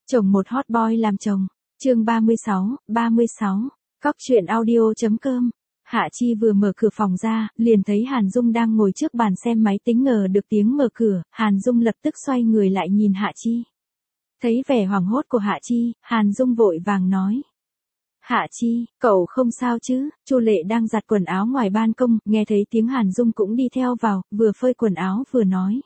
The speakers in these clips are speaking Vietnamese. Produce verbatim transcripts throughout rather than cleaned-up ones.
Chồng một hot boy làm chồng. Chương ba mươi sáu, ba mươi sáu. Cóc truyện audio.com. Hạ Chi vừa mở cửa phòng ra, liền thấy Hàn Dung đang ngồi trước bàn xem máy tính, ngờ được tiếng mở cửa, Hàn Dung lập tức xoay người lại nhìn Hạ Chi. Thấy vẻ hoảng hốt của Hạ Chi, Hàn Dung vội vàng nói. Hạ Chi, cậu không sao chứ? Chu Lệ đang giặt quần áo ngoài ban công, nghe thấy tiếng Hàn Dung cũng đi theo vào, vừa phơi quần áo vừa nói.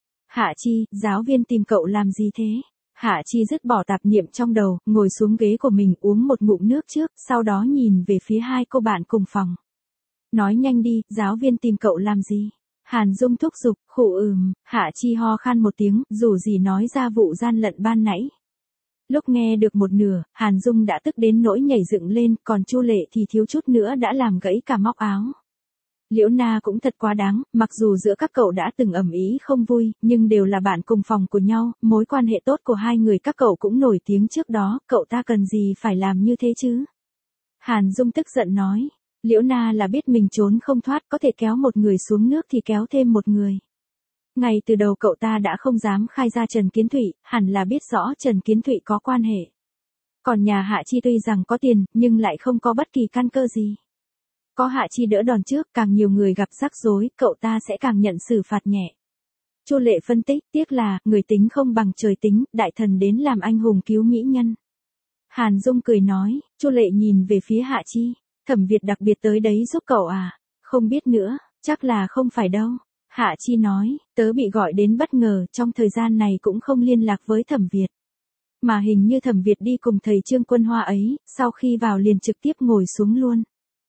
Hạ Chi, giáo viên tìm cậu làm gì thế? Hạ Chi dứt bỏ tạp niệm trong đầu, ngồi xuống ghế của mình uống một ngụm nước trước, sau đó nhìn về phía hai cô bạn cùng phòng. Nói nhanh đi, giáo viên tìm cậu làm gì? Hàn Dung thúc giục, khụ ừm, Hạ Chi ho khan một tiếng, dù gì nói ra vụ gian lận ban nãy. Lúc nghe được một nửa, Hàn Dung đã tức đến nỗi nhảy dựng lên, còn Chu Lệ thì thiếu chút nữa đã làm gãy cả móc áo. Liễu Na cũng thật quá đáng, mặc dù giữa các cậu đã từng ầm ĩ không vui, nhưng đều là bạn cùng phòng của nhau, mối quan hệ tốt của hai người các cậu cũng nổi tiếng trước đó, cậu ta cần gì phải làm như thế chứ? Hàn Dung tức giận nói, Liễu Na là biết mình trốn không thoát, có thể kéo một người xuống nước thì kéo thêm một người. Ngay từ đầu cậu ta đã không dám khai ra Trần Kiến Thụy, hẳn là biết rõ Trần Kiến Thụy có quan hệ. Còn nhà Hạ Chi tuy rằng có tiền, nhưng lại không có bất kỳ căn cơ gì. Có Hạ Chi đỡ đòn trước, càng nhiều người gặp rắc rối, cậu ta sẽ càng nhận xử phạt nhẹ. Chu Lệ phân tích, tiếc là, người tính không bằng trời tính, đại thần đến làm anh hùng cứu mỹ nhân. Hàn Dung cười nói, Chu Lệ nhìn về phía Hạ Chi, Thẩm Việt đặc biệt tới đấy giúp cậu à? Không biết nữa, chắc là không phải đâu. Hạ Chi nói, tớ bị gọi đến bất ngờ, trong thời gian này cũng không liên lạc với Thẩm Việt. Mà hình như Thẩm Việt đi cùng thầy Trương Quân Hoa ấy, sau khi vào liền trực tiếp ngồi xuống luôn.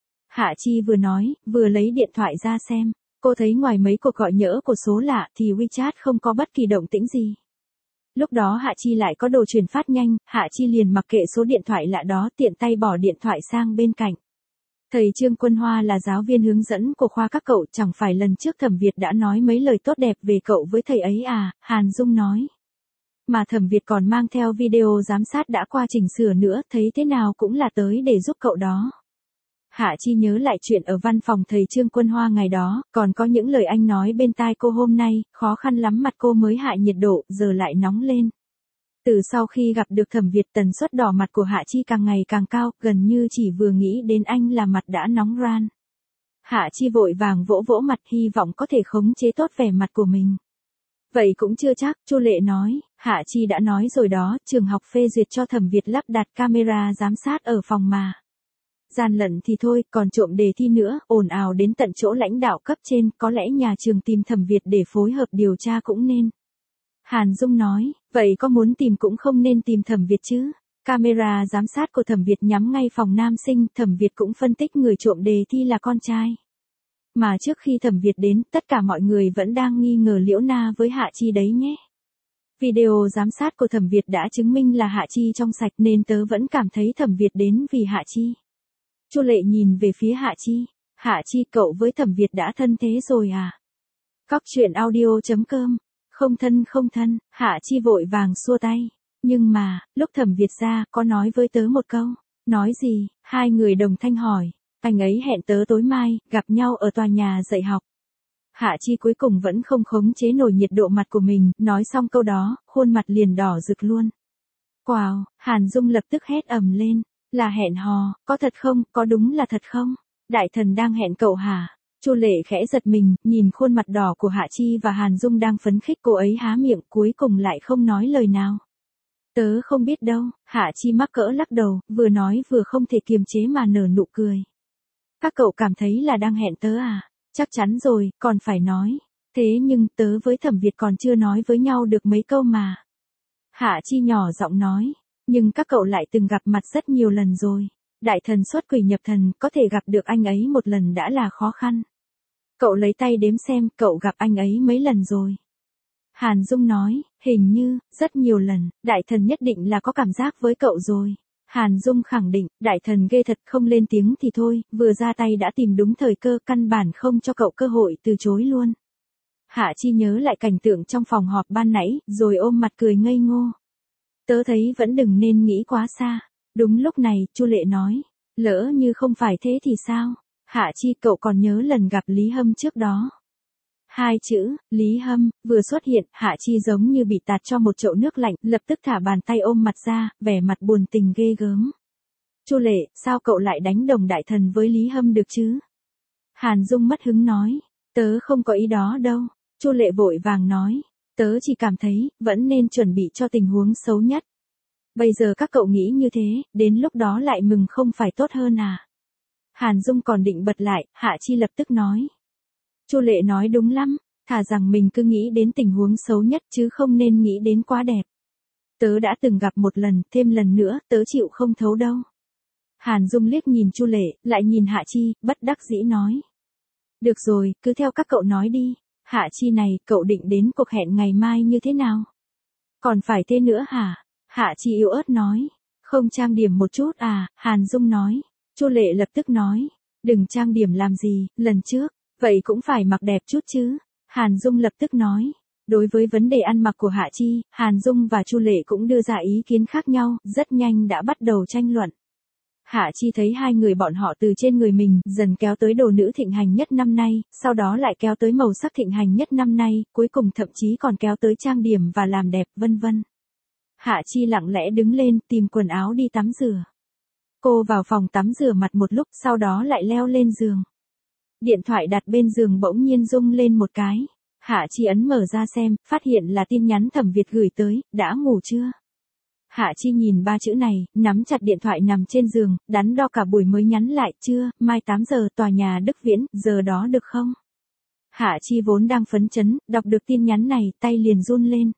Hạ Chi vừa nói, vừa lấy điện thoại ra xem, cô thấy ngoài mấy cuộc gọi nhỡ của số lạ thì WeChat không có bất kỳ động tĩnh gì. Lúc đó Hạ Chi lại có đồ truyền phát nhanh, Hạ Chi liền mặc kệ số điện thoại lạ đó, tiện tay bỏ điện thoại sang bên cạnh. Thầy Trương Quân Hoa là giáo viên hướng dẫn của khoa các cậu, chẳng phải lần trước Thẩm Việt đã nói mấy lời tốt đẹp về cậu với thầy ấy à? Hàn Dung nói. Mà Thẩm Việt còn mang theo video giám sát đã qua chỉnh sửa nữa, thấy thế nào cũng là tới để giúp cậu đó. Hạ Chi nhớ lại chuyện ở văn phòng thầy Trương Quân Hoa ngày đó, còn có những lời anh nói bên tai cô hôm nay, khó khăn lắm mặt cô mới hạ nhiệt độ, giờ lại nóng lên. Từ sau khi gặp được Thẩm Việt, tần suất đỏ mặt của Hạ Chi càng ngày càng cao, gần như chỉ vừa nghĩ đến anh là mặt đã nóng ran. Hạ Chi vội vàng vỗ vỗ mặt, hy vọng có thể khống chế tốt vẻ mặt của mình. Vậy cũng chưa chắc, Chu Lệ nói, Hạ Chi đã nói rồi đó, trường học phê duyệt cho Thẩm Việt lắp đặt camera giám sát ở phòng mà. Gian lận thì thôi, còn trộm đề thi nữa, ồn ào đến tận chỗ lãnh đạo cấp trên, có lẽ nhà trường tìm Thẩm Việt để phối hợp điều tra cũng nên. Hàn Dung nói, vậy có muốn tìm cũng không nên tìm Thẩm Việt chứ. Camera giám sát của Thẩm Việt nhắm ngay phòng nam sinh, Thẩm Việt cũng phân tích người trộm đề thi là con trai. Mà trước khi Thẩm Việt đến, tất cả mọi người vẫn đang nghi ngờ Liễu Na với Hạ Chi đấy nhé. Video giám sát của Thẩm Việt đã chứng minh là Hạ Chi trong sạch, nên tớ vẫn cảm thấy Thẩm Việt đến vì Hạ Chi. Chu Lệ nhìn về phía Hạ Chi. Hạ Chi, cậu với Thẩm Việt đã thân thế rồi à? Cóc truyện audio.com. Không thân không thân, Hạ Chi vội vàng xua tay. Nhưng mà, lúc Thẩm Việt ra, có nói với tớ một câu. Nói gì? Hai người đồng thanh hỏi. Anh ấy hẹn tớ tối mai, gặp nhau ở tòa nhà dạy học. Hạ Chi cuối cùng vẫn không khống chế nổi nhiệt độ mặt của mình, nói xong câu đó, khuôn mặt liền đỏ rực luôn. Wow, Hàn Dung lập tức hét ầm lên. Là hẹn hò, có thật không, có đúng là thật không? Đại thần đang hẹn cậu hả? Chu Lệ khẽ giật mình, nhìn khuôn mặt đỏ của Hạ Chi và Hàn Dung đang phấn khích, cô ấy há miệng, cuối cùng lại không nói lời nào. Tớ không biết đâu, Hạ Chi mắc cỡ lắc đầu, vừa nói vừa không thể kiềm chế mà nở nụ cười. Các cậu cảm thấy là đang hẹn tớ à? Chắc chắn rồi, còn phải nói. Thế nhưng tớ với Thẩm Việt còn chưa nói với nhau được mấy câu mà. Hạ Chi nhỏ giọng nói. Nhưng các cậu lại từng gặp mặt rất nhiều lần rồi. Đại thần xuất quỷ nhập thần, có thể gặp được anh ấy một lần đã là khó khăn. Cậu lấy tay đếm xem, cậu gặp anh ấy mấy lần rồi. Hàn Dung nói, hình như, rất nhiều lần, đại thần nhất định là có cảm giác với cậu rồi. Hàn Dung khẳng định, đại thần ghê thật, không lên tiếng thì thôi, vừa ra tay đã tìm đúng thời cơ, căn bản không cho cậu cơ hội từ chối luôn. Hạ Chi nhớ lại cảnh tượng trong phòng họp ban nãy, rồi ôm mặt cười ngây ngô. Tớ thấy vẫn đừng nên nghĩ quá xa. Đúng lúc này, Chu Lệ nói, lỡ như không phải thế thì sao? Hạ Chi, cậu còn nhớ lần gặp Lý Hâm trước đó. Hai chữ, Lý Hâm, vừa xuất hiện, Hạ Chi giống như bị tạt cho một chậu nước lạnh, lập tức thả bàn tay ôm mặt ra, vẻ mặt buồn tình ghê gớm. Chu Lệ, sao cậu lại đánh đồng đại thần với Lý Hâm được chứ? Hàn Dung mất hứng nói, tớ không có ý đó đâu. Chu Lệ vội vàng nói, tớ chỉ cảm thấy, vẫn nên chuẩn bị cho tình huống xấu nhất. Bây giờ các cậu nghĩ như thế, đến lúc đó lại mừng không phải tốt hơn à? Hàn Dung còn định bật lại, Hạ Chi lập tức nói. Chu Lệ nói đúng lắm, thà rằng mình cứ nghĩ đến tình huống xấu nhất chứ không nên nghĩ đến quá đẹp. Tớ đã từng gặp một lần, thêm lần nữa, tớ chịu không thấu đâu. Hàn Dung liếc nhìn Chu Lệ, lại nhìn Hạ Chi, bất đắc dĩ nói. Được rồi, cứ theo các cậu nói đi. Hạ Chi này, cậu định đến cuộc hẹn ngày mai như thế nào? Còn phải thế nữa hả? Hạ Chi yếu ớt nói. Không trang điểm một chút à? Hàn Dung nói. Chu Lệ lập tức nói. Đừng trang điểm làm gì, lần trước. Vậy cũng phải mặc đẹp chút chứ. Hàn Dung lập tức nói. Đối với vấn đề ăn mặc của Hạ Chi, Hàn Dung và Chu Lệ cũng đưa ra ý kiến khác nhau, rất nhanh đã bắt đầu tranh luận. Hạ Chi thấy hai người bọn họ từ trên người mình dần kéo tới đồ nữ thịnh hành nhất năm nay, sau đó lại kéo tới màu sắc thịnh hành nhất năm nay, cuối cùng thậm chí còn kéo tới trang điểm và làm đẹp, vân vân. Hạ Chi lặng lẽ đứng lên, tìm quần áo đi tắm rửa. Cô vào phòng tắm rửa mặt một lúc, sau đó lại leo lên giường. Điện thoại đặt bên giường bỗng nhiên rung lên một cái. Hạ Chi ấn mở ra xem, phát hiện là tin nhắn Thẩm Việt gửi tới, đã ngủ chưa? Hạ Chi nhìn ba chữ này, nắm chặt điện thoại nằm trên giường, đắn đo cả buổi mới nhắn lại, chưa, mai tám giờ tòa nhà Đức Viễn, giờ đó được không? Hạ Chi vốn đang phấn chấn, đọc được tin nhắn này, tay liền run lên.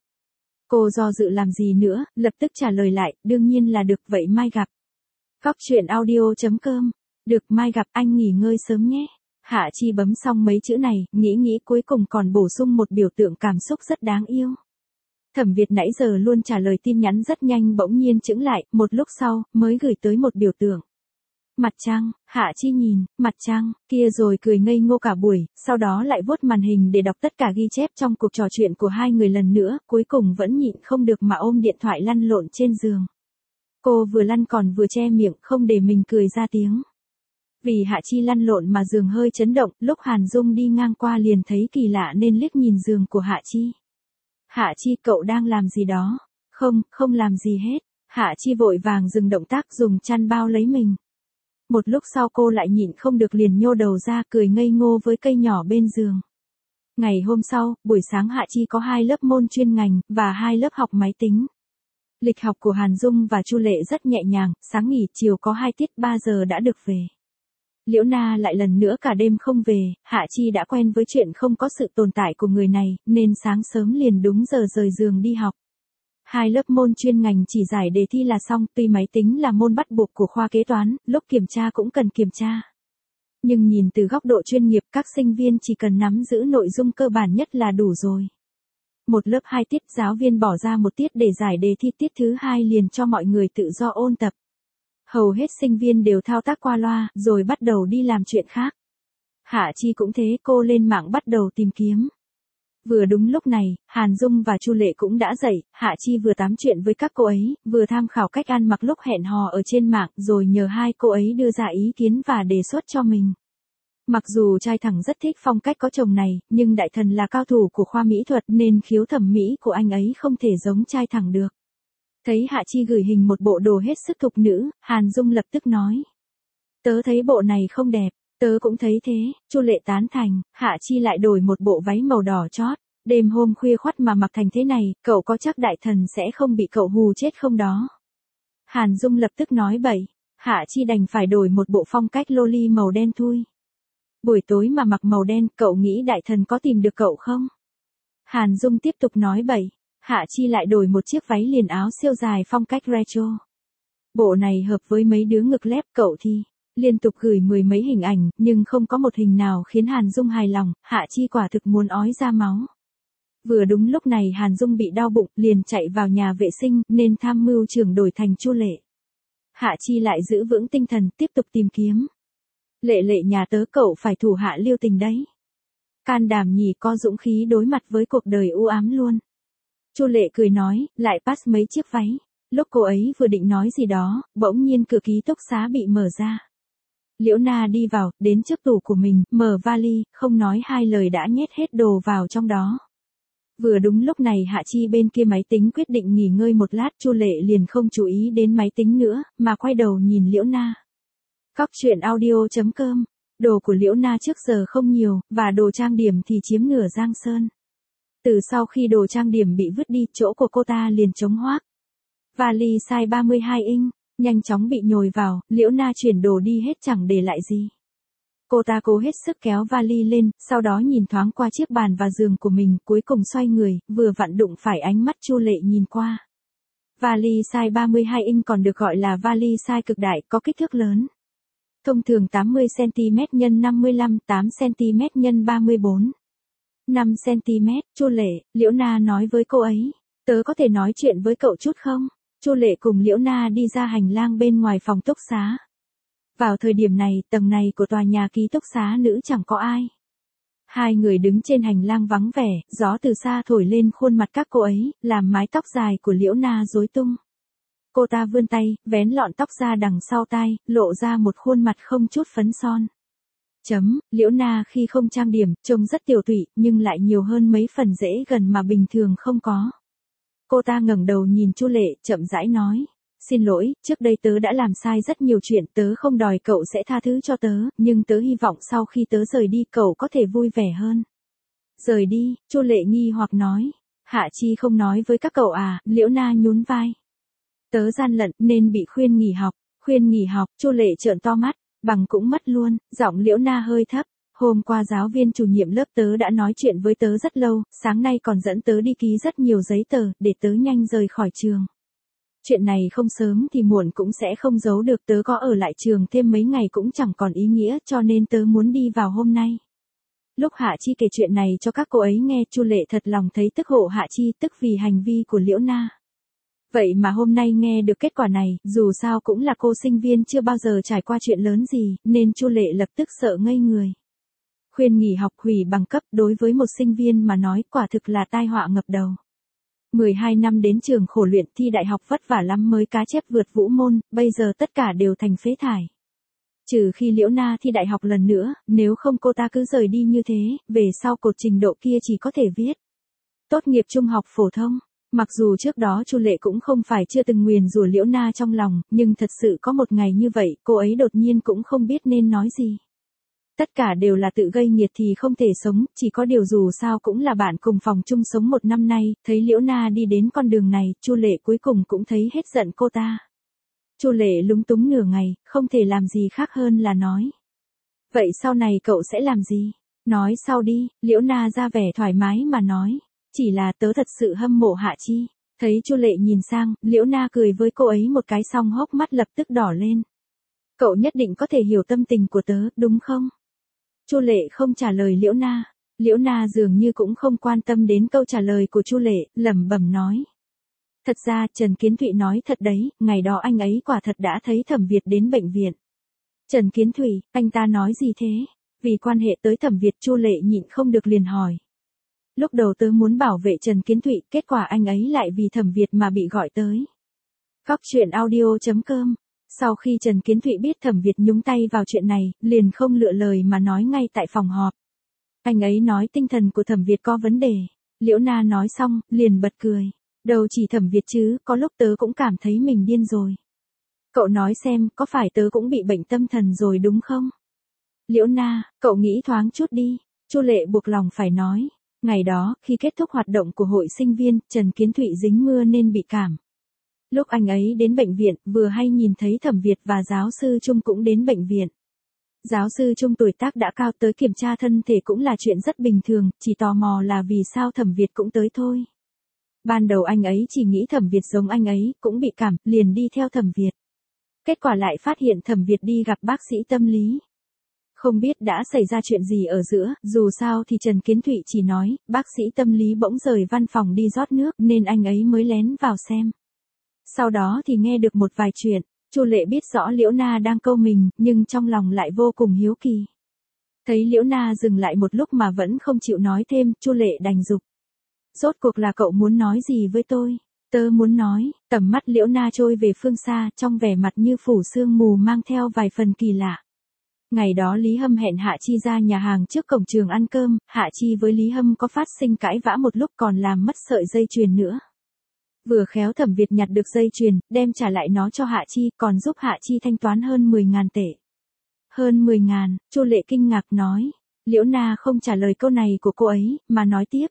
Cô do dự làm gì nữa, lập tức trả lời lại, đương nhiên là được, vậy mai gặp. Góc truyện audio chấm com. Được, mai gặp, anh nghỉ ngơi sớm nhé. Hạ Chi bấm xong mấy chữ này, nghĩ nghĩ cuối cùng còn bổ sung một biểu tượng cảm xúc rất đáng yêu. Thẩm Việt nãy giờ luôn trả lời tin nhắn rất nhanh bỗng nhiên chững lại, một lúc sau, mới gửi tới một biểu tượng. Mặt trăng, Hạ Chi nhìn, mặt trăng, kia rồi cười ngây ngô cả buổi, sau đó lại vuốt màn hình để đọc tất cả ghi chép trong cuộc trò chuyện của hai người lần nữa, cuối cùng vẫn nhịn không được mà ôm điện thoại lăn lộn trên giường. Cô vừa lăn còn vừa che miệng, không để mình cười ra tiếng. Vì Hạ Chi lăn lộn mà giường hơi chấn động, lúc Hàn Dung đi ngang qua liền thấy kỳ lạ nên liếc nhìn giường của Hạ Chi. Hạ Chi, cậu đang làm gì đó? Không, không làm gì hết. Hạ Chi vội vàng dừng động tác dùng chăn bao lấy mình. Một lúc sau cô lại nhịn không được liền nhô đầu ra cười ngây ngô với cây nhỏ bên giường. Ngày hôm sau, buổi sáng Hạ Chi có hai lớp môn chuyên ngành, và hai lớp học máy tính. Lịch học của Hàn Dung và Chu Lệ rất nhẹ nhàng, sáng nghỉ chiều có hai tiết ba giờ đã được về. Liễu Na lại lần nữa cả đêm không về, Hạ Chi đã quen với chuyện không có sự tồn tại của người này, nên sáng sớm liền đúng giờ rời giường đi học. Hai lớp môn chuyên ngành chỉ giải đề thi là xong, tuy máy tính là môn bắt buộc của khoa kế toán, lúc kiểm tra cũng cần kiểm tra. Nhưng nhìn từ góc độ chuyên nghiệp, các sinh viên chỉ cần nắm giữ nội dung cơ bản nhất là đủ rồi. Một lớp hai tiết, giáo viên bỏ ra một tiết để giải đề thi, tiết thứ hai liền cho mọi người tự do ôn tập. Hầu hết sinh viên đều thao tác qua loa, rồi bắt đầu đi làm chuyện khác. Hạ Chi cũng thế, cô lên mạng bắt đầu tìm kiếm. Vừa đúng lúc này, Hàn Dung và Chu Lệ cũng đã dậy, Hạ Chi vừa tám chuyện với các cô ấy, vừa tham khảo cách ăn mặc lúc hẹn hò ở trên mạng, rồi nhờ hai cô ấy đưa ra ý kiến và đề xuất cho mình. Mặc dù trai thẳng rất thích phong cách có chồng này, nhưng đại thần là cao thủ của khoa mỹ thuật nên khiếu thẩm mỹ của anh ấy không thể giống trai thẳng được. Thấy Hạ Chi gửi hình một bộ đồ hết sức thục nữ, Hàn Dung lập tức nói. Tớ thấy bộ này không đẹp, tớ cũng thấy thế, Chu Lệ tán thành, Hạ Chi lại đổi một bộ váy màu đỏ chót. Đêm hôm khuya khoắt mà mặc thành thế này, cậu có chắc đại thần sẽ không bị cậu hù chết không đó? Hàn Dung lập tức nói bậy, Hạ Chi đành phải đổi một bộ phong cách loli màu đen thui. Buổi tối mà mặc màu đen, cậu nghĩ đại thần có tìm được cậu không? Hàn Dung tiếp tục nói bậy. Hạ Chi lại đổi một chiếc váy liền áo siêu dài phong cách retro. Bộ này hợp với mấy đứa ngực lép, cậu thì liên tục gửi mười mấy hình ảnh, nhưng không có một hình nào khiến Hàn Dung hài lòng, Hạ Chi quả thực muốn ói ra máu. Vừa đúng lúc này Hàn Dung bị đau bụng, liền chạy vào nhà vệ sinh, nên tham mưu trưởng đổi thành Chu Lệ. Hạ Chi lại giữ vững tinh thần, tiếp tục tìm kiếm. Lệ Lệ nhà tớ, cậu phải thủ hạ lưu tình đấy. Can đảm nhỉ, có dũng khí đối mặt với cuộc đời u ám luôn. Chu Lệ cười nói, lại pass mấy chiếc váy. Lúc cô ấy vừa định nói gì đó, bỗng nhiên cửa ký túc xá bị mở ra. Liễu Na đi vào, đến trước tủ của mình, mở vali, không nói hai lời đã nhét hết đồ vào trong đó. Vừa đúng lúc này Hạ Chi bên kia máy tính quyết định nghỉ ngơi một lát, Chu Lệ liền không chú ý đến máy tính nữa, mà quay đầu nhìn Liễu Na. Cóc truyện audio chấm com. Đồ của Liễu Na trước giờ không nhiều, và đồ trang điểm thì chiếm nửa giang sơn. Từ sau khi đồ trang điểm bị vứt đi, chỗ của cô ta liền trống hoác. Vali size ba mươi hai inch, nhanh chóng bị nhồi vào, Liễu Na chuyển đồ đi hết chẳng để lại gì. Cô ta cố hết sức kéo vali lên, sau đó nhìn thoáng qua chiếc bàn và giường của mình, cuối cùng xoay người, vừa vặn đụng phải ánh mắt Chu Lệ nhìn qua. Vali size ba mươi hai inch còn được gọi là vali size cực đại, có kích thước lớn. Thông thường tám mươi xăng-ti-mét nhân năm mươi lăm, tám xăng-ti-mét nhân ba mươi bốn. năm xăng-ti-mét, Chu Lệ, Liễu Na nói với cô ấy, tớ có thể nói chuyện với cậu chút không? Chu Lệ cùng Liễu Na đi ra hành lang bên ngoài phòng túc xá. Vào thời điểm này, tầng này của tòa nhà ký túc xá nữ chẳng có ai. Hai người đứng trên hành lang vắng vẻ, gió từ xa thổi lên khuôn mặt các cô ấy, làm mái tóc dài của Liễu Na rối tung. Cô ta vươn tay, vén lọn tóc ra đằng sau tai, lộ ra một khuôn mặt không chút phấn son. Chấm, Liễu Na khi không trang điểm, trông rất tiểu tụy, nhưng lại nhiều hơn mấy phần dễ gần mà bình thường không có. Cô ta ngẩng đầu nhìn Chu Lệ, chậm rãi nói. Xin lỗi, trước đây tớ đã làm sai rất nhiều chuyện, tớ không đòi cậu sẽ tha thứ cho tớ, nhưng tớ hy vọng sau khi tớ rời đi cậu có thể vui vẻ hơn. Rời đi, Chu Lệ nghi hoặc nói. Hạ Chi không nói với các cậu à, Liễu Na nhún vai. Tớ gian lận nên bị khuyên nghỉ học, khuyên nghỉ học, Chu Lệ trợn to mắt, bằng cũng mất luôn, giọng Liễu Na hơi thấp. Hôm qua giáo viên chủ nhiệm lớp tớ đã nói chuyện với tớ rất lâu, sáng nay còn dẫn tớ đi ký rất nhiều giấy tờ, để tớ nhanh rời khỏi trường. Chuyện này không sớm thì muộn cũng sẽ không giấu được, tớ có ở lại trường thêm mấy ngày cũng chẳng còn ý nghĩa, cho nên tớ muốn đi vào hôm nay. Lúc Hạ Chi kể chuyện này cho các cô ấy nghe, Chu Lệ thật lòng thấy tức hộ Hạ Chi, tức vì hành vi của Liễu Na. Vậy mà hôm nay nghe được kết quả này, dù sao cũng là cô sinh viên chưa bao giờ trải qua chuyện lớn gì, nên Chu Lệ lập tức sợ ngây người. Khuyên nghỉ học, hủy bằng cấp, đối với một sinh viên mà nói quả thực là tai họa ngập đầu. mười hai năm đến trường khổ luyện, thi đại học vất vả lắm mới cá chép vượt vũ môn, bây giờ tất cả đều thành phế thải. Trừ khi Liễu Na thi đại học lần nữa, nếu không cô ta cứ rời đi như thế, về sau cột trình độ kia chỉ có thể viết tốt nghiệp trung học phổ thông. Mặc dù trước đó Chu Lệ cũng không phải chưa từng nguyền rủa Liễu Na trong lòng, nhưng thật sự có một ngày như vậy, cô ấy đột nhiên cũng không biết nên nói gì. Tất cả đều là tự gây nghiệt thì không thể sống, chỉ có điều dù sao cũng là bạn cùng phòng chung sống một năm nay, thấy Liễu Na đi đến con đường này, Chu Lệ cuối cùng cũng thấy hết giận cô ta. Chu Lệ lúng túng nửa ngày, không thể làm gì khác hơn là nói. Vậy sau này cậu sẽ làm gì? Nói sau đi, Liễu Na ra vẻ thoải mái mà nói. Chỉ là tớ thật sự hâm mộ Hạ Chi. Thấy Chu Lệ nhìn sang, Liễu Na cười với cô ấy một cái xong hốc mắt lập tức đỏ lên. Cậu nhất định có thể hiểu tâm tình của tớ, đúng không? Chu Lệ không trả lời Liễu Na. Liễu Na dường như cũng không quan tâm đến câu trả lời của Chu Lệ, lẩm bẩm nói. Thật ra Trần Kiến Thụy nói thật đấy, ngày đó anh ấy quả thật đã thấy Thẩm Việt đến bệnh viện. Trần Kiến Thụy, anh ta nói gì thế? Vì quan hệ tới Thẩm Việt, Chu Lệ nhịn không được liền hỏi. Lúc đầu tớ muốn bảo vệ Trần Kiến Thụy, kết quả anh ấy lại vì Thẩm Việt mà bị gọi tới. Cóc truyện audio chấm com. Sau khi Trần Kiến Thụy biết Thẩm Việt nhúng tay vào chuyện này, liền không lựa lời mà nói ngay tại phòng họp. Anh ấy nói tinh thần của Thẩm Việt có vấn đề. Liễu Na nói xong, liền bật cười. Đâu chỉ Thẩm Việt chứ, có lúc tớ cũng cảm thấy mình điên rồi. Cậu nói xem, có phải tớ cũng bị bệnh tâm thần rồi đúng không? Liễu Na, cậu nghĩ thoáng chút đi. Chu Lệ buộc lòng phải nói. Ngày đó, khi kết thúc hoạt động của hội sinh viên, Trần Kiến Thụy dính mưa nên bị cảm. Lúc anh ấy đến bệnh viện, vừa hay nhìn thấy Thẩm Việt và giáo sư Trung cũng đến bệnh viện. Giáo sư Trung tuổi tác đã cao, tới kiểm tra thân thể cũng là chuyện rất bình thường, chỉ tò mò là vì sao Thẩm Việt cũng tới thôi. Ban đầu anh ấy chỉ nghĩ Thẩm Việt giống anh ấy, cũng bị cảm, liền đi theo Thẩm Việt. Kết quả lại phát hiện Thẩm Việt đi gặp bác sĩ tâm lý. Không biết đã xảy ra chuyện gì ở giữa, dù sao thì Trần Kiến Thụy chỉ nói, bác sĩ tâm lý bỗng rời văn phòng đi rót nước nên anh ấy mới lén vào xem. Sau đó thì nghe được một vài chuyện, Chu Lệ biết rõ Liễu Na đang câu mình, nhưng trong lòng lại vô cùng hiếu kỳ. Thấy Liễu Na dừng lại một lúc mà vẫn không chịu nói thêm, Chu Lệ đành giục. Rốt cuộc là cậu muốn nói gì với tôi? Tớ muốn nói, tầm mắt Liễu Na trôi về phương xa, trong vẻ mặt như phủ sương mù mang theo vài phần kỳ lạ. Ngày đó Lý Hâm hẹn Hạ Chi ra nhà hàng trước cổng trường ăn cơm, Hạ Chi với Lý Hâm có phát sinh cãi vã một lúc còn làm mất sợi dây chuyền nữa. Vừa khéo Thẩm Việt nhặt được dây chuyền, đem trả lại nó cho Hạ Chi, còn giúp Hạ Chi thanh toán hơn mười ngàn tệ. Hơn mười ngàn, Chu Lệ kinh ngạc nói. Liễu Na không trả lời câu này của cô ấy, mà nói tiếp.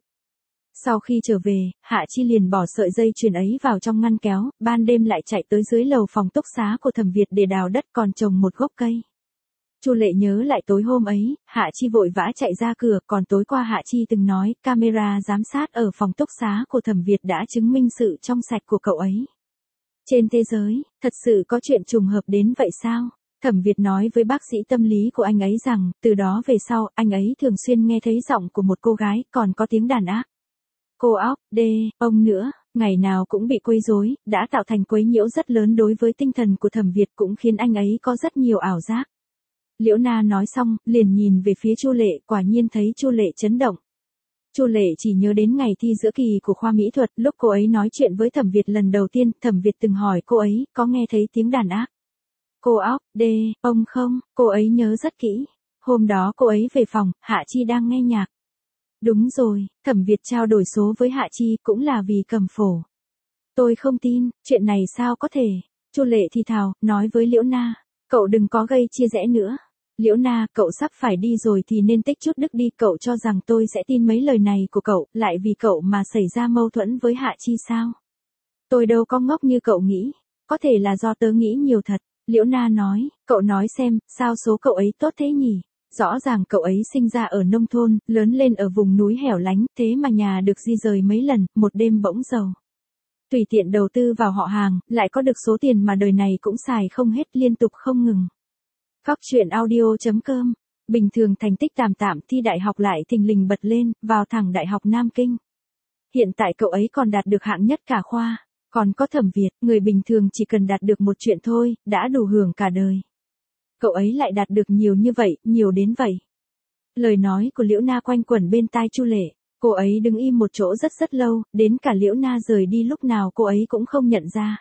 Sau khi trở về, Hạ Chi liền bỏ sợi dây chuyền ấy vào trong ngăn kéo, ban đêm lại chạy tới dưới lầu phòng túc xá của Thẩm Việt để đào đất còn trồng một gốc cây. Chu Lệ nhớ lại tối hôm ấy, Hạ Chi vội vã chạy ra cửa, còn tối qua Hạ Chi từng nói, camera giám sát ở phòng túc xá của Thẩm Việt đã chứng minh sự trong sạch của cậu ấy. Trên thế giới, thật sự có chuyện trùng hợp đến vậy sao? Thẩm Việt nói với bác sĩ tâm lý của anh ấy rằng, từ đó về sau, anh ấy thường xuyên nghe thấy giọng của một cô gái, còn có tiếng đàn ác. Cô óc, đê, ông nữa, ngày nào cũng bị quấy rối, đã tạo thành quấy nhiễu rất lớn đối với tinh thần của Thẩm Việt, cũng khiến anh ấy có rất nhiều ảo giác. Liễu Na nói xong, liền nhìn về phía Chu Lệ, quả nhiên thấy Chu Lệ chấn động. Chu Lệ chỉ nhớ đến ngày thi giữa kỳ của khoa mỹ thuật, lúc cô ấy nói chuyện với Thẩm Việt lần đầu tiên, Thẩm Việt từng hỏi cô ấy, có nghe thấy tiếng đàn ác. Cô óc, đê, ông không, cô ấy nhớ rất kỹ. Hôm đó cô ấy về phòng, Hạ Chi đang nghe nhạc. Đúng rồi, Thẩm Việt trao đổi số với Hạ Chi cũng là vì cầm phổ. Tôi không tin, chuyện này sao có thể. Chu Lệ thì thào, nói với Liễu Na, cậu đừng có gây chia rẽ nữa. Liễu Na, cậu sắp phải đi rồi thì nên tích chút đức đi, cậu cho rằng tôi sẽ tin mấy lời này của cậu, lại vì cậu mà xảy ra mâu thuẫn với Hạ Chi sao? Tôi đâu có ngốc như cậu nghĩ, có thể là do tớ nghĩ nhiều thật. Liễu Na nói, cậu nói xem, sao số cậu ấy tốt thế nhỉ? Rõ ràng cậu ấy sinh ra ở nông thôn, lớn lên ở vùng núi hẻo lánh, thế mà nhà được di rời mấy lần, một đêm bỗng giàu. Tùy tiện đầu tư vào họ hàng, lại có được số tiền mà đời này cũng xài không hết, liên tục không ngừng. Cóc truyện audio chấm com. Bình thường thành tích tạm tạm, thi đại học lại thình lình bật lên, vào thẳng Đại học Nam Kinh. Hiện tại cậu ấy còn đạt được hạng nhất cả khoa. Còn có Thẩm Việt, người bình thường chỉ cần đạt được một chuyện thôi, đã đủ hưởng cả đời. Cậu ấy lại đạt được nhiều như vậy, nhiều đến vậy. Lời nói của Liễu Na quanh quẩn bên tai Chu Lệ. Cô ấy đứng im một chỗ rất rất lâu, đến cả Liễu Na rời đi lúc nào cô ấy cũng không nhận ra.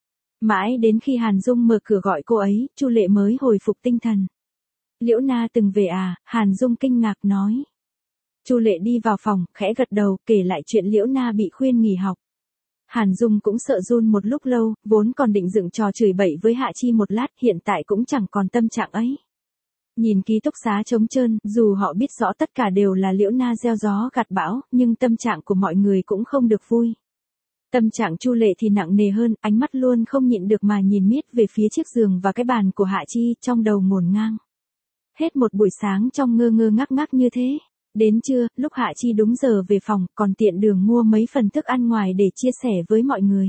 Mãi đến khi Hàn Dung mở cửa gọi cô ấy, Chu Lệ mới hồi phục tinh thần. Liễu Na từng về à? Hàn Dung kinh ngạc nói. Chu Lệ đi vào phòng, khẽ gật đầu, kể lại chuyện Liễu Na bị khuyên nghỉ học. Hàn Dung cũng sợ run một lúc lâu, vốn còn định dựng trò chửi bậy với Hạ Chi một lát, hiện tại cũng chẳng còn tâm trạng ấy. Nhìn ký túc xá trống trơn, dù họ biết rõ tất cả đều là Liễu Na gieo gió gặt bão, nhưng tâm trạng của mọi người cũng không được vui. Tâm trạng Chu Lệ thì nặng nề hơn, ánh mắt luôn không nhịn được mà nhìn miết về phía chiếc giường và cái bàn của Hạ Chi, trong đầu ngổn ngang. Hết một buổi sáng trong ngơ ngơ ngác ngác như thế. Đến trưa, lúc Hạ Chi đúng giờ về phòng, còn tiện đường mua mấy phần thức ăn ngoài để chia sẻ với mọi người.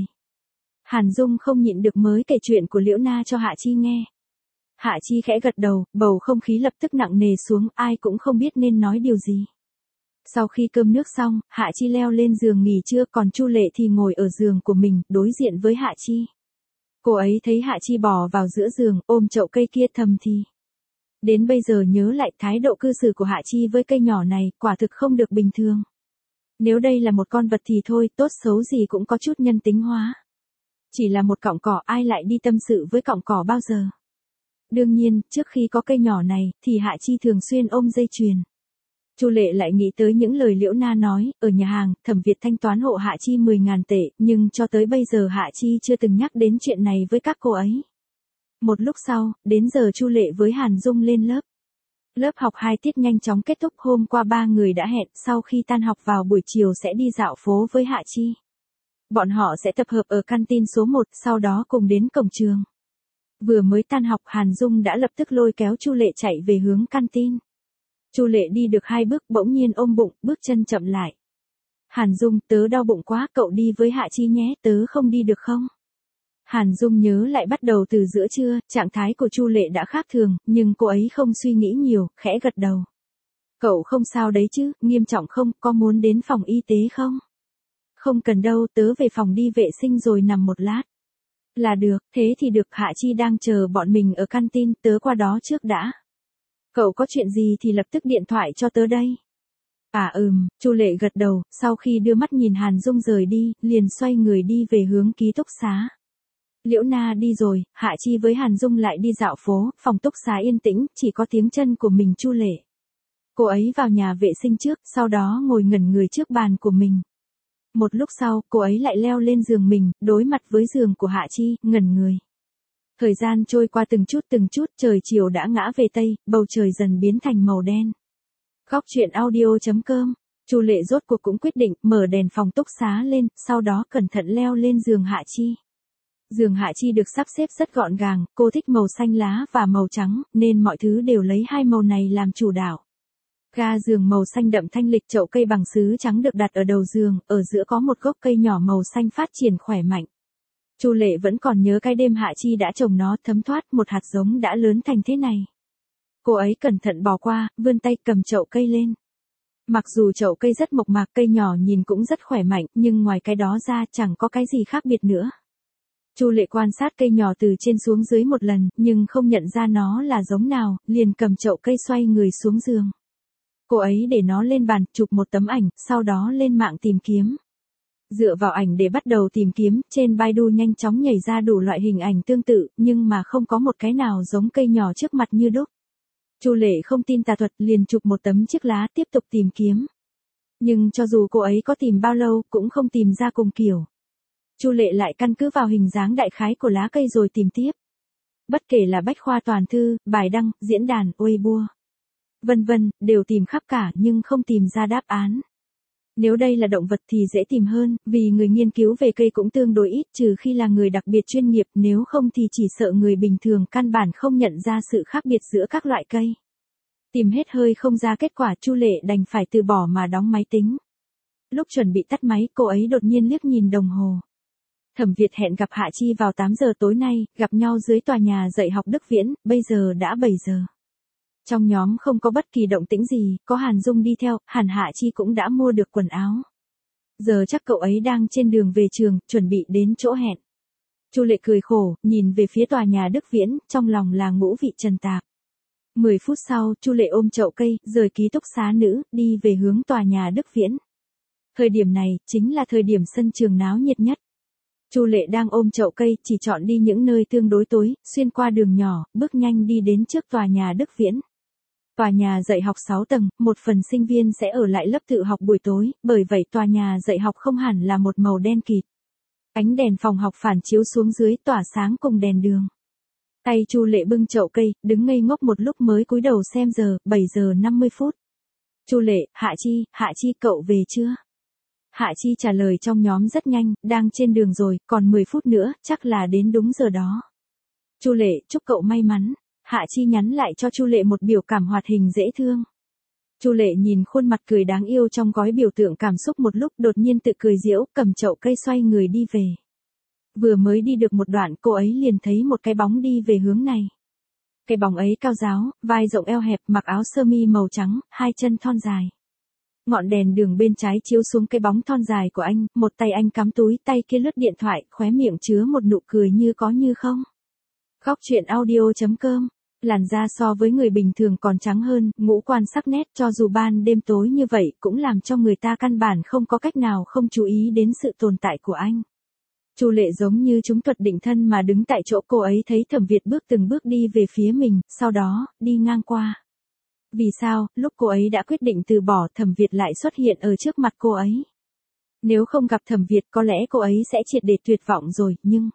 Hàn Dung không nhịn được mới kể chuyện của Liễu Na cho Hạ Chi nghe. Hạ Chi khẽ gật đầu, bầu không khí lập tức nặng nề xuống, ai cũng không biết nên nói điều gì. Sau khi cơm nước xong, Hạ Chi leo lên giường nghỉ trưa, còn Chu Lệ thì ngồi ở giường của mình, đối diện với Hạ Chi. Cô ấy thấy Hạ Chi bò vào giữa giường, ôm chậu cây kia thầm thì. Đến bây giờ nhớ lại thái độ cư xử của Hạ Chi với cây nhỏ này, quả thực không được bình thường. Nếu đây là một con vật thì thôi, tốt xấu gì cũng có chút nhân tính hóa. Chỉ là một cọng cỏ, ai lại đi tâm sự với cọng cỏ bao giờ. Đương nhiên, trước khi có cây nhỏ này, thì Hạ Chi thường xuyên ôm dây chuyền. Chu Lệ lại nghĩ tới những lời Liễu Na nói, ở nhà hàng, Thẩm Việt thanh toán hộ Hạ Chi mười ngàn tệ, nhưng cho tới bây giờ Hạ Chi chưa từng nhắc đến chuyện này với các cô ấy. Một lúc sau, đến giờ Chu Lệ với Hàn Dung lên lớp. Lớp học hai tiết nhanh chóng kết thúc, hôm qua ba người đã hẹn, sau khi tan học vào buổi chiều sẽ đi dạo phố với Hạ Chi. Bọn họ sẽ tập hợp ở canteen số một, sau đó cùng đến cổng trường. Vừa mới tan học, Hàn Dung đã lập tức lôi kéo Chu Lệ chạy về hướng canteen. Chu Lệ đi được hai bước bỗng nhiên ôm bụng, bước chân chậm lại. Hàn Dung, tớ đau bụng quá, cậu đi với Hạ Chi nhé, tớ không đi được không? Hàn Dung nhớ lại bắt đầu từ giữa trưa, trạng thái của Chu Lệ đã khác thường, nhưng cô ấy không suy nghĩ nhiều, khẽ gật đầu. Cậu không sao đấy chứ, nghiêm trọng không, có muốn đến phòng y tế không? Không cần đâu, tớ về phòng đi vệ sinh rồi nằm một lát. Là được, thế thì được, Hạ Chi đang chờ bọn mình ở canteen, tớ qua đó trước đã. Cậu có chuyện gì thì lập tức điện thoại cho tớ đây. À ừm, Chu Lệ gật đầu, sau khi đưa mắt nhìn Hàn Dung rời đi, liền xoay người đi về hướng ký túc xá. Liễu Na đi rồi, Hạ Chi với Hàn Dung lại đi dạo phố, phòng túc xá yên tĩnh, chỉ có tiếng chân của mình Chu Lệ. Cô ấy vào nhà vệ sinh trước, sau đó ngồi ngẩn người trước bàn của mình. Một lúc sau, cô ấy lại leo lên giường mình, đối mặt với giường của Hạ Chi, ngẩn người. Thời gian trôi qua từng chút từng chút, trời chiều đã ngã về Tây, bầu trời dần biến thành màu đen. Góc truyện audio chấm com. Chu Lệ rốt cuộc cũng quyết định mở đèn phòng túc xá lên, sau đó cẩn thận leo lên giường Hạ Chi. Giường Hạ Chi được sắp xếp rất gọn gàng, cô thích màu xanh lá và màu trắng, nên mọi thứ đều lấy hai màu này làm chủ đạo. Ga giường màu xanh đậm thanh lịch, chậu cây bằng sứ trắng được đặt ở đầu giường, ở giữa có một gốc cây nhỏ màu xanh phát triển khỏe mạnh. Chu Lệ vẫn còn nhớ cái đêm Hạ Chi đã trồng nó, thấm thoát một hạt giống đã lớn thành thế này. Cô ấy cẩn thận bò qua, vươn tay cầm chậu cây lên. Mặc dù chậu cây rất mộc mạc, cây nhỏ nhìn cũng rất khỏe mạnh, nhưng ngoài cái đó ra chẳng có cái gì khác biệt nữa. Chu Lệ quan sát cây nhỏ từ trên xuống dưới một lần, nhưng không nhận ra nó là giống nào, liền cầm chậu cây xoay người xuống giường. Cô ấy để nó lên bàn, chụp một tấm ảnh, sau đó lên mạng tìm kiếm. Dựa vào ảnh để bắt đầu tìm kiếm, trên Baidu nhanh chóng nhảy ra đủ loại hình ảnh tương tự, nhưng mà không có một cái nào giống cây nhỏ trước mặt như đúc. Chu Lệ không tin tà thuật, liền chụp một tấm chiếc lá tiếp tục tìm kiếm. Nhưng cho dù cô ấy có tìm bao lâu, cũng không tìm ra cùng kiểu. Chu Lệ lại căn cứ vào hình dáng đại khái của lá cây rồi tìm tiếp. Bất kể là bách khoa toàn thư, bài đăng, diễn đàn, Weibo, vân vân, đều tìm khắp cả nhưng không tìm ra đáp án. Nếu đây là động vật thì dễ tìm hơn, vì người nghiên cứu về cây cũng tương đối ít, trừ khi là người đặc biệt chuyên nghiệp, nếu không thì chỉ sợ người bình thường căn bản không nhận ra sự khác biệt giữa các loại cây. Tìm hết hơi không ra kết quả, Chu Lệ đành phải từ bỏ mà đóng máy tính. Lúc chuẩn bị tắt máy, cô ấy đột nhiên liếc nhìn đồng hồ. Thẩm Việt hẹn gặp Hạ Chi vào tám giờ tối nay, gặp nhau dưới tòa nhà dạy học Đức Viễn, bây giờ đã bảy giờ. Trong nhóm không có bất kỳ động tĩnh gì, có Hàn Dung đi theo, hẳn Hạ Chi cũng đã mua được quần áo. Giờ chắc cậu ấy đang trên đường về trường, chuẩn bị đến chỗ hẹn. Chu Lệ cười khổ, nhìn về phía tòa nhà Đức Viễn, trong lòng là ngũ vị trần tạp. Mười phút sau, Chu Lệ ôm chậu cây, rời ký túc xá nữ, đi về hướng tòa nhà Đức Viễn. Thời điểm này, chính là thời điểm sân trường náo nhiệt nhất. Chu Lệ đang ôm chậu cây, chỉ chọn đi những nơi tương đối tối, xuyên qua đường nhỏ, bước nhanh đi đến trước tòa nhà Đức Viễn. Tòa nhà dạy học sáu tầng, một phần sinh viên sẽ ở lại lớp tự học buổi tối, bởi vậy tòa nhà dạy học không hẳn là một màu đen kịt. Ánh đèn phòng học phản chiếu xuống dưới tỏa sáng cùng đèn đường. Tay Chu Lệ bưng chậu cây, đứng ngây ngốc một lúc mới cúi đầu xem giờ, bảy giờ năm mươi phút. Chu Lệ, Hạ Chi, Hạ Chi cậu về chưa? Hạ Chi trả lời trong nhóm rất nhanh, đang trên đường rồi, còn mười phút nữa, chắc là đến đúng giờ đó. Chu Lệ, chúc cậu may mắn. Hạ Chi nhắn lại cho Chu Lệ một biểu cảm hoạt hình dễ thương. Chu Lệ nhìn khuôn mặt cười đáng yêu trong gói biểu tượng cảm xúc một lúc, đột nhiên tự cười giễu, cầm chậu cây xoay người đi về. Vừa mới đi được một đoạn, cô ấy liền thấy một cái bóng đi về hướng này. Cái bóng ấy cao ráo, vai rộng eo hẹp, mặc áo sơ mi màu trắng, hai chân thon dài. Ngọn đèn đường bên trái chiếu xuống cái bóng thon dài của anh, một tay anh cắm túi, tay kia lướt điện thoại, khóe miệng chứa một nụ cười như có như không. Góc truyện audio chấm com. Làn da so với người bình thường còn trắng hơn, ngũ quan sắc nét, cho dù ban đêm tối như vậy cũng làm cho người ta căn bản không có cách nào không chú ý đến sự tồn tại của anh. Chu Lệ giống như chúng thuật định thân mà đứng tại chỗ, cô ấy thấy Thẩm Việt bước từng bước đi về phía mình, sau đó, đi ngang qua. Vì sao, lúc cô ấy đã quyết định từ bỏ, Thẩm Việt lại xuất hiện ở trước mặt cô ấy. Nếu không gặp Thẩm Việt có lẽ cô ấy sẽ triệt để tuyệt vọng rồi, nhưng...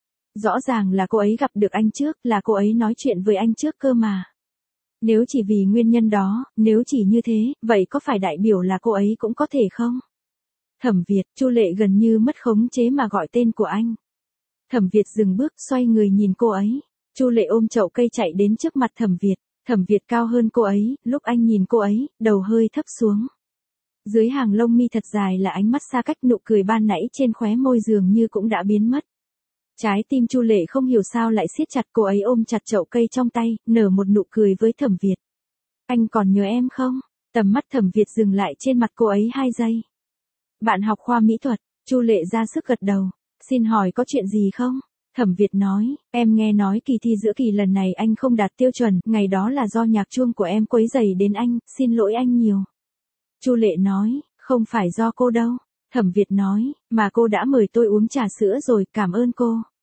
Rõ ràng là cô ấy gặp được anh trước, là cô ấy nói chuyện với anh trước cơ mà. Nếu chỉ vì nguyên nhân đó, nếu chỉ như thế, vậy có phải đại biểu là cô ấy cũng có thể không? Thẩm Việt, Chu Lệ gần như mất khống chế mà gọi tên của anh. Thẩm Việt dừng bước, xoay người nhìn cô ấy. Chu Lệ ôm chậu cây chạy đến trước mặt Thẩm Việt. Thẩm Việt cao hơn cô ấy, lúc anh nhìn cô ấy, đầu hơi thấp xuống. Dưới hàng lông mi thật dài là ánh mắt xa cách, nụ cười ban nãy trên khóe môi dường như cũng đã biến mất. Trái tim Chu Lệ không hiểu sao lại siết chặt, cô ấy ôm chặt chậu cây trong tay, nở một nụ cười với Thẩm Việt. Anh còn nhớ em không? Tầm mắt Thẩm Việt dừng lại trên mặt cô ấy hai giây. Bạn học khoa mỹ thuật, Chu Lệ ra sức gật đầu. Xin hỏi có chuyện gì không? Thẩm Việt nói, em nghe nói kỳ thi giữa kỳ lần này anh không đạt tiêu chuẩn, ngày đó là do nhạc chuông của em quấy rầy đến anh, xin lỗi anh nhiều. Chu Lệ nói, không phải do cô đâu. Thẩm Việt nói, mà cô đã mời tôi uống trà sữa rồi, cảm ơn cô.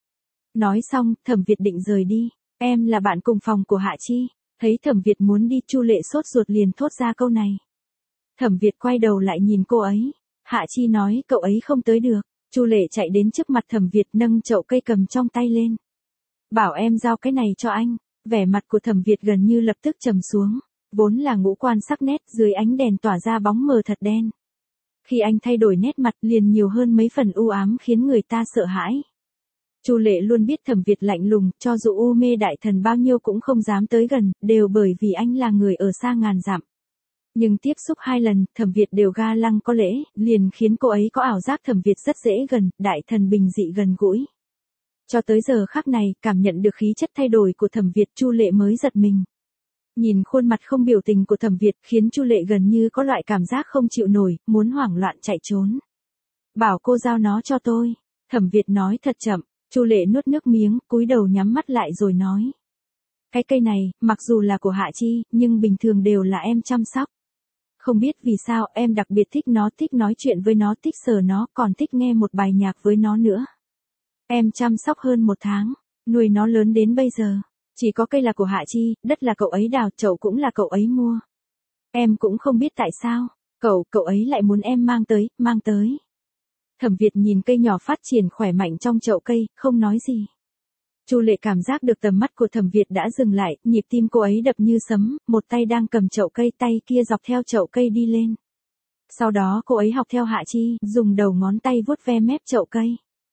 Nói xong, Thẩm Việt định rời đi. Em là bạn cùng phòng của Hạ Chi. Thấy Thẩm Việt muốn đi, Chu Lệ sốt ruột liền thốt ra câu này. Thẩm Việt quay đầu lại nhìn cô ấy. Hạ Chi nói cậu ấy không tới được. Chu Lệ chạy đến trước mặt Thẩm Việt nâng chậu cây cầm trong tay lên. Bảo em giao cái này cho anh. Vẻ mặt của Thẩm Việt gần như lập tức trầm xuống. Vốn là ngũ quan sắc nét, dưới ánh đèn tỏa ra bóng mờ thật đen. Khi anh thay đổi nét mặt liền nhiều hơn mấy phần u ám khiến người ta sợ hãi. Chu Lệ luôn biết Thẩm Việt lạnh lùng, cho dù u mê đại thần bao nhiêu cũng không dám tới gần, đều bởi vì anh là người ở xa ngàn dặm. Nhưng tiếp xúc hai lần, Thẩm Việt đều ga lăng có lễ, liền khiến cô ấy có ảo giác Thẩm Việt rất dễ gần, đại thần bình dị gần gũi. Cho tới giờ khắc này, cảm nhận được khí chất thay đổi của Thẩm Việt, Chu Lệ mới giật mình. Nhìn khuôn mặt không biểu tình của Thẩm Việt khiến Chu Lệ gần như có loại cảm giác không chịu nổi, muốn hoảng loạn chạy trốn. Bảo cô giao nó cho tôi. Thẩm Việt nói thật chậm. Chu Lệ nuốt nước miếng, cúi đầu nhắm mắt lại rồi nói. Cái cây này, mặc dù là của Hạ Chi, nhưng bình thường đều là em chăm sóc. Không biết vì sao em đặc biệt thích nó, thích nói chuyện với nó, thích sờ nó, còn thích nghe một bài nhạc với nó nữa. Em chăm sóc hơn một tháng, nuôi nó lớn đến bây giờ. Chỉ có cây là của Hạ Chi, đất là cậu ấy đào, chậu cũng là cậu ấy mua. Em cũng không biết tại sao, cậu, cậu ấy lại muốn em mang tới, mang tới. Thẩm Việt nhìn cây nhỏ phát triển khỏe mạnh trong chậu cây, không nói gì. Chu Lệ cảm giác được tầm mắt của Thẩm Việt đã dừng lại, nhịp tim cô ấy đập như sấm, một tay đang cầm chậu cây, tay kia dọc theo chậu cây đi lên. Sau đó cô ấy học theo Hạ Chi, dùng đầu ngón tay vuốt ve mép chậu cây.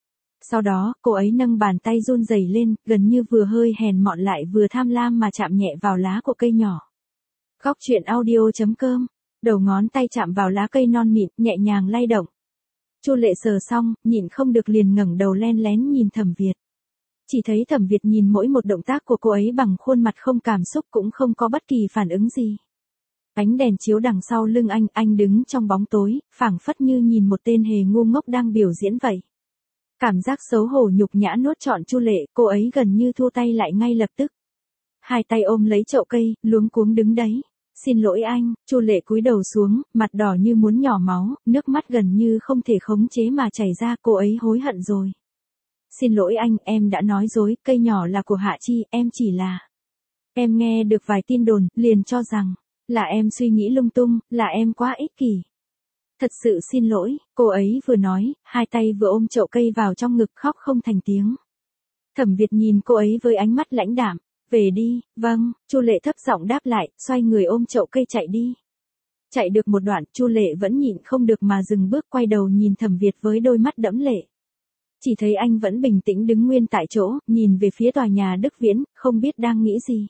Sau đó, cô ấy nâng bàn tay run rẩy lên, gần như vừa hơi hèn mọn lại vừa tham lam mà chạm nhẹ vào lá của cây nhỏ. Góc truyện audio chấm com, đầu ngón tay chạm vào lá cây non mịn, nhẹ nhàng lay động. Chu Lệ sờ xong, nhịn không được liền ngẩng đầu len lén nhìn Thẩm Việt. Chỉ thấy Thẩm Việt nhìn mỗi một động tác của cô ấy bằng khuôn mặt không cảm xúc, cũng không có bất kỳ phản ứng gì. Ánh đèn chiếu đằng sau lưng anh, anh đứng trong bóng tối, phảng phất như nhìn một tên hề ngu ngốc đang biểu diễn vậy. Cảm giác xấu hổ nhục nhã nuốt trọn Chu Lệ, cô ấy gần như thua tay lại ngay lập tức. Hai tay ôm lấy chậu cây, luống cuống đứng đấy. Xin lỗi anh. Chu Lệ cúi đầu xuống, mặt đỏ như muốn nhỏ máu, nước mắt gần như không thể khống chế mà chảy ra, cô ấy hối hận rồi. Xin lỗi anh, em đã nói dối, cây nhỏ là của Hạ Chi, em chỉ là... Em nghe được vài tin đồn, liền cho rằng, là em suy nghĩ lung tung, là em quá ích kỷ. Thật sự xin lỗi, cô ấy vừa nói, hai tay vừa ôm chậu cây vào trong ngực khóc không thành tiếng. Thẩm Việt nhìn cô ấy với ánh mắt lãnh đạm. Về đi, vâng, Chu Lệ thấp giọng đáp lại, xoay người ôm chậu cây chạy đi. Chạy được một đoạn, Chu Lệ vẫn nhịn không được mà dừng bước, quay đầu nhìn Thẩm Việt với đôi mắt đẫm lệ. Chỉ thấy anh vẫn bình tĩnh đứng nguyên tại chỗ, nhìn về phía tòa nhà Đức Viễn, không biết đang nghĩ gì.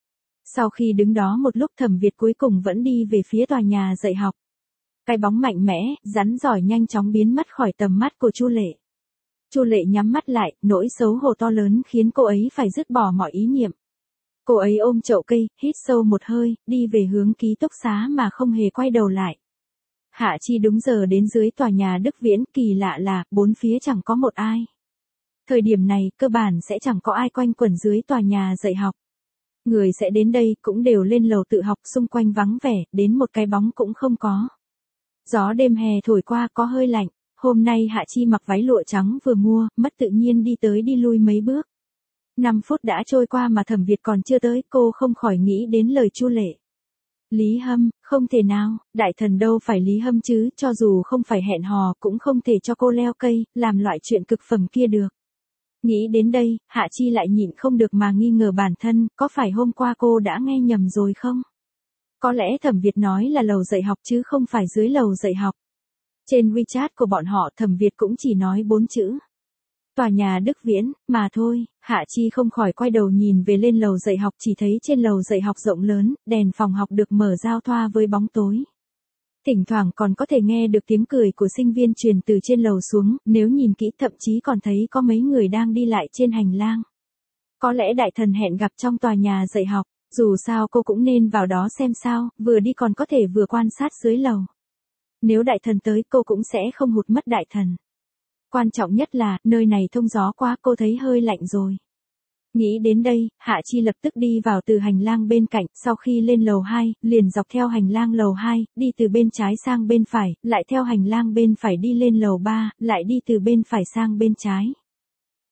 Sau khi đứng đó một lúc, Thẩm Việt cuối cùng vẫn đi về phía tòa nhà dạy học. Cái bóng mạnh mẽ, rắn giỏi nhanh chóng biến mất khỏi tầm mắt của Chu Lệ. Chu Lệ nhắm mắt lại, nỗi xấu hổ to lớn khiến cô ấy phải dứt bỏ mọi ý niệm. Cô ấy ôm chậu cây, hít sâu một hơi, đi về hướng ký túc xá mà không hề quay đầu lại. Hạ Chi đúng giờ đến dưới tòa nhà Đức Viễn, kỳ lạ là, bốn phía chẳng có một ai. Thời điểm này, cơ bản sẽ chẳng có ai quanh quẩn dưới tòa nhà dạy học. Người sẽ đến đây cũng đều lên lầu tự học, xung quanh vắng vẻ, đến một cái bóng cũng không có. Gió đêm hè thổi qua có hơi lạnh, hôm nay Hạ Chi mặc váy lụa trắng vừa mua, mất tự nhiên đi tới đi lui mấy bước. Năm phút đã trôi qua mà Thẩm Việt còn chưa tới, cô không khỏi nghĩ đến lời Chu Lệ. Lý Hâm, không thể nào, đại thần đâu phải Lý Hâm chứ, cho dù không phải hẹn hò cũng không thể cho cô leo cây, làm loại chuyện cực phẩm kia được. Nghĩ đến đây, Hạ Chi lại nhịn không được mà nghi ngờ bản thân, có phải hôm qua cô đã nghe nhầm rồi không? Có lẽ Thẩm Việt nói là lầu dạy học chứ không phải dưới lầu dạy học. Trên WeChat của bọn họ, Thẩm Việt cũng chỉ nói bốn chữ. Tòa nhà Đức Viễn, mà thôi. Hạ Chi không khỏi quay đầu nhìn về lên lầu dạy học, chỉ thấy trên lầu dạy học rộng lớn, đèn phòng học được mở giao thoa với bóng tối. Thỉnh thoảng còn có thể nghe được tiếng cười của sinh viên truyền từ trên lầu xuống, nếu nhìn kỹ thậm chí còn thấy có mấy người đang đi lại trên hành lang. Có lẽ đại thần hẹn gặp trong tòa nhà dạy học, dù sao cô cũng nên vào đó xem sao, vừa đi còn có thể vừa quan sát dưới lầu. Nếu đại thần tới cô cũng sẽ không hụt mất đại thần. Quan trọng nhất là, nơi này thông gió quá, cô thấy hơi lạnh rồi. Nghĩ đến đây, Hạ Chi lập tức đi vào từ hành lang bên cạnh, sau khi lên lầu hai, liền dọc theo hành lang lầu hai, đi từ bên trái sang bên phải, lại theo hành lang bên phải đi lên lầu ba, lại đi từ bên phải sang bên trái.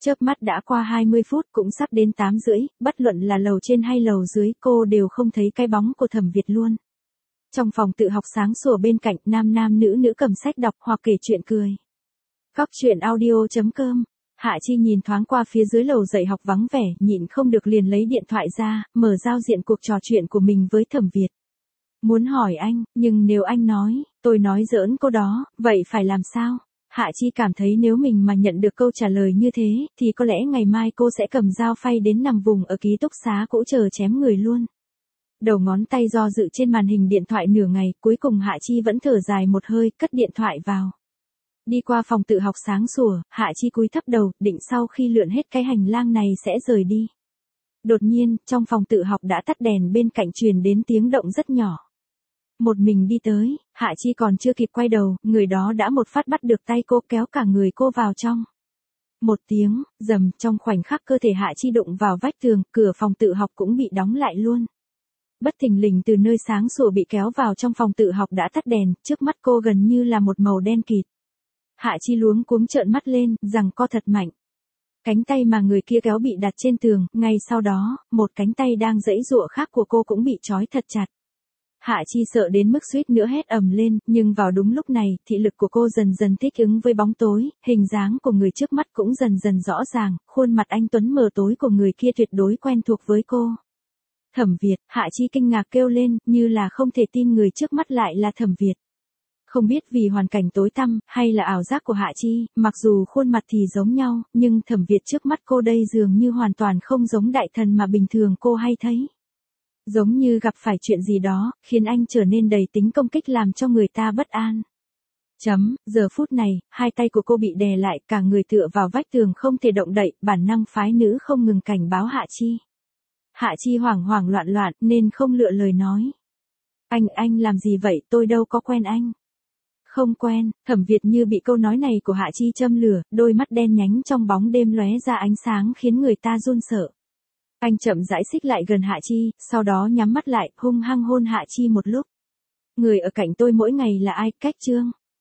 Chớp mắt đã qua hai mươi phút cũng sắp đến tám rưỡi, bất luận là lầu trên hay lầu dưới cô đều không thấy cái bóng của Thẩm Việt luôn. Trong phòng tự học sáng sủa bên cạnh nam nam nữ nữ cầm sách đọc hoặc kể chuyện cười. Cóc truyện audio chấm com. Hạ Chi nhìn thoáng qua phía dưới lầu dạy học vắng vẻ, nhịn không được liền lấy điện thoại ra, mở giao diện cuộc trò chuyện của mình với Thẩm Việt. Muốn hỏi anh, nhưng nếu anh nói, tôi nói giỡn cô đó, vậy phải làm sao? Hạ Chi cảm thấy nếu mình mà nhận được câu trả lời như thế, thì có lẽ ngày mai cô sẽ cầm dao phay đến nằm vùng ở ký túc xá cũ chờ chém người luôn. Đầu ngón tay do dự trên màn hình điện thoại nửa ngày, cuối cùng Hạ Chi vẫn thở dài một hơi, cất điện thoại vào. Đi qua phòng tự học sáng sủa, Hạ Chi cúi thấp đầu, định sau khi lượn hết cái hành lang này sẽ rời đi. Đột nhiên, trong phòng tự học đã tắt đèn bên cạnh truyền đến tiếng động rất nhỏ. Một mình đi tới, Hạ Chi còn chưa kịp quay đầu, người đó đã một phát bắt được tay cô kéo cả người cô vào trong. Một tiếng, rầm, trong khoảnh khắc cơ thể Hạ Chi đụng vào vách tường, cửa phòng tự học cũng bị đóng lại luôn. Bất thình lình từ nơi sáng sủa bị kéo vào trong phòng tự học đã tắt đèn, trước mắt cô gần như là một màu đen kịt. Hạ Chi luống cuống trợn mắt lên, giằng co thật mạnh. Cánh tay mà người kia kéo bị đặt trên tường, ngay sau đó, một cánh tay đang giãy giụa khác của cô cũng bị trói thật chặt. Hạ Chi sợ đến mức suýt nữa hét ầm lên, nhưng vào đúng lúc này, thị lực của cô dần dần thích ứng với bóng tối, hình dáng của người trước mắt cũng dần dần rõ ràng, khuôn mặt anh tuấn mờ tối của người kia tuyệt đối quen thuộc với cô. Thẩm Việt, Hạ Chi kinh ngạc kêu lên, như là không thể tin người trước mắt lại là Thẩm Việt. Không biết vì hoàn cảnh tối tăm, hay là ảo giác của Hạ Chi, mặc dù khuôn mặt thì giống nhau, nhưng Thẩm Việt trước mắt cô đây dường như hoàn toàn không giống đại thần mà bình thường cô hay thấy. Giống như gặp phải chuyện gì đó, khiến anh trở nên đầy tính công kích làm cho người ta bất an. Chấm, giờ phút này, hai tay của cô bị đè lại, cả người tựa vào vách tường không thể động đậy, bản năng phái nữ không ngừng cảnh báo Hạ Chi. Hạ Chi hoảng hoảng loạn loạn, nên không lựa lời nói. Anh, anh làm gì vậy, tôi đâu có quen anh. Không quen, Thẩm Việt như bị câu nói này của Hạ Chi châm lửa, đôi mắt đen nhánh trong bóng đêm lóe ra ánh sáng khiến người ta run sợ. Anh chậm rãi xích lại gần Hạ Chi, sau đó nhắm mắt lại, hung hăng hôn Hạ Chi một lúc. Người ở cạnh tôi mỗi ngày là ai, Cách Trương?